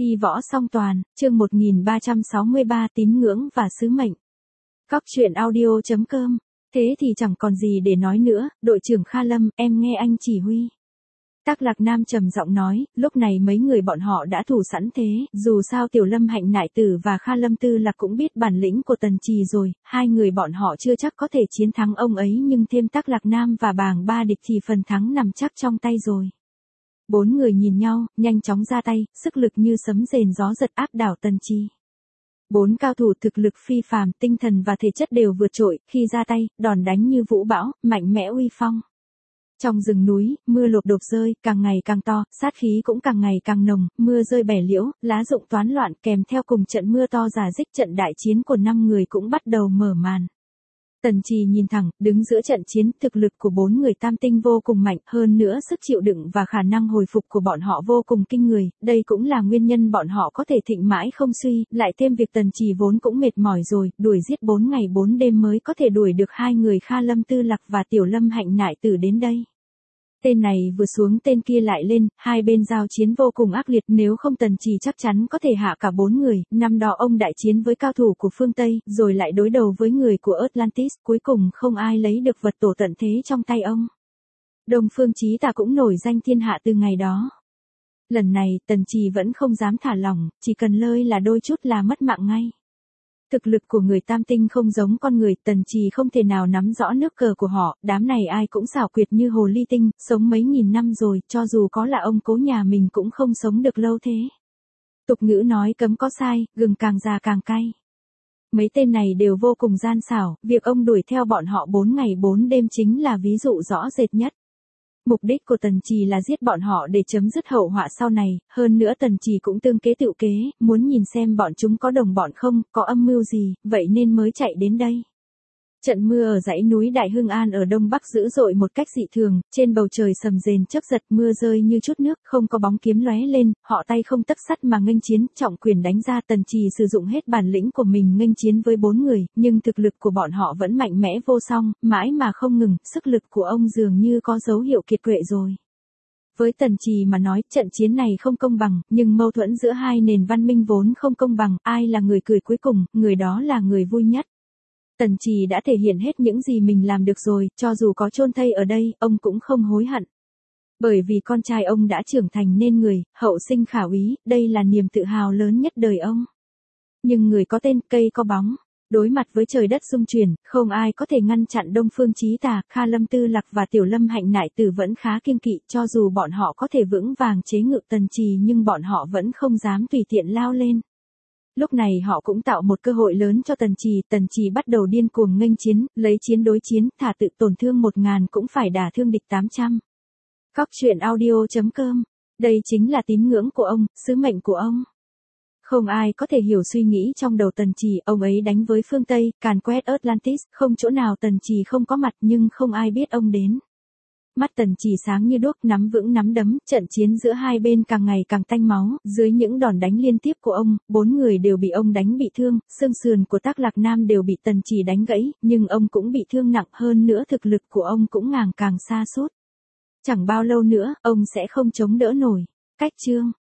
Y võ song toàn, chương 1363 tín ngưỡng và sứ mệnh. Cóc truyện audio.com. Thế thì chẳng còn gì để nói nữa, đội trưởng Kha Lâm, em nghe anh chỉ huy. Tắc Lạc Nam trầm giọng nói, lúc này mấy người bọn họ đã thủ sẵn thế, dù sao Tiểu Lâm Hạnh Nại Tử và Kha Lâm Tư Lạc cũng biết bản lĩnh của Tần Trì rồi, hai người bọn họ chưa chắc có thể chiến thắng ông ấy nhưng thêm Tắc Lạc Nam và Bàng Ba Địch thì phần thắng nằm chắc trong tay rồi. Bốn người nhìn nhau, nhanh chóng ra tay, sức lực như sấm rền gió giật áp đảo Tần Trì. Bốn cao thủ thực lực phi phàm, tinh thần và thể chất đều vượt trội, khi ra tay, đòn đánh như vũ bão, mạnh mẽ uy phong. Trong rừng núi, mưa lộp đột rơi, càng ngày càng to, sát khí cũng càng ngày càng nồng, mưa rơi bẻ liễu, lá rụng toán loạn, kèm theo cùng trận mưa to rả rích, trận đại chiến của 5 người cũng bắt đầu mở màn. Tần Trì nhìn thẳng, đứng giữa trận chiến, thực lực của 4 người tam tinh vô cùng mạnh, hơn nữa sức chịu đựng và khả năng hồi phục của bọn họ vô cùng kinh người, đây cũng là nguyên nhân bọn họ có thể thịnh mãi không suy, lại thêm việc Tần Trì vốn cũng mệt mỏi rồi, đuổi giết 4 ngày 4 đêm mới có thể đuổi được hai người Kha Lâm Tư Lạc và Tiểu Lâm Hạnh Nại Tử đến đây. Tên này vừa xuống tên kia lại lên, hai bên giao chiến vô cùng ác liệt, nếu không Tần Trì chắc chắn có thể hạ cả 4 người, năm đó ông đại chiến với cao thủ của phương Tây, rồi lại đối đầu với người của Atlantis, cuối cùng không ai lấy được vật tổ tận thế trong tay ông. Đông Phương Chí Tà cũng nổi danh thiên hạ từ ngày đó. Lần này, Tần Trì vẫn không dám thả lỏng, chỉ cần lơi là đôi chút là mất mạng ngay. Thực lực của người tam tinh không giống con người, Tần Trì không thể nào nắm rõ nước cờ của họ, đám này ai cũng xảo quyệt như hồ ly tinh, sống mấy nghìn năm rồi, cho dù có là ông cố nhà mình cũng không sống được lâu thế. Tục ngữ nói cấm có sai, gừng càng già càng cay. Mấy tên này đều vô cùng gian xảo, việc ông đuổi theo bọn họ 4 ngày 4 đêm chính là ví dụ rõ rệt nhất. Mục đích của Tần Trì là giết bọn họ để chấm dứt hậu họa sau này, hơn nữa Tần Trì cũng tương kế tựu kế, muốn nhìn xem bọn chúng có đồng bọn không, có âm mưu gì, vậy nên mới chạy đến đây. Trận mưa ở dãy núi Đại Hưng An ở Đông Bắc dữ dội một cách dị thường, trên bầu trời sầm rền chớp giật, mưa rơi như chút nước, không có bóng kiếm lóe lên, họ tay không tấc sắt mà nghênh chiến, trọng quyền đánh ra. Tần Trì sử dụng hết bản lĩnh của mình nghênh chiến với 4 người, nhưng thực lực của bọn họ vẫn mạnh mẽ vô song, mãi mà không ngừng, sức lực của ông dường như có dấu hiệu kiệt quệ rồi. Với Tần Trì mà nói, trận chiến này không công bằng, nhưng mâu thuẫn giữa hai nền văn minh vốn không công bằng, ai là người cười cuối cùng, người đó là người vui nhất. Tần Trì đã thể hiện hết những gì mình làm được rồi, cho dù có chôn thây ở đây, ông cũng không hối hận. Bởi vì con trai ông đã trưởng thành nên người, hậu sinh khả úy, đây là niềm tự hào lớn nhất đời ông. Nhưng người có tên, cây có bóng. Đối mặt với trời đất rung chuyển, không ai có thể ngăn chặn Đông Phương Chí Tà, Kha Lâm Tư Lạc và Tiểu Lâm Hạnh Nại Tử vẫn khá kiêng kỵ, cho dù bọn họ có thể vững vàng chế ngự Tần Trì nhưng bọn họ vẫn không dám tùy tiện lao lên. Lúc này họ cũng tạo một cơ hội lớn cho Tần Trì bắt đầu điên cuồng nghênh chiến, lấy chiến đối chiến, thà tự tổn thương 1000 cũng phải đả thương địch 800. Cóc truyện audio.com. Đây chính là tín ngưỡng của ông, sứ mệnh của ông. Không ai có thể hiểu suy nghĩ trong đầu Tần Trì, ông ấy đánh với phương Tây, càn quét Atlantis, không chỗ nào Tần Trì không có mặt nhưng không ai biết ông đến. Mắt Tần Trì sáng như đuốc, nắm vững nắm đấm, trận chiến giữa hai bên càng ngày càng tanh máu, dưới những đòn đánh liên tiếp của ông, 4 người đều bị ông đánh bị thương, xương sườn của Tắc Lạc Nam đều bị Tần Trì đánh gãy, nhưng ông cũng bị thương nặng, hơn nữa thực lực của ông cũng càng sa sút. Chẳng bao lâu nữa, ông sẽ không chống đỡ nổi. Cách chương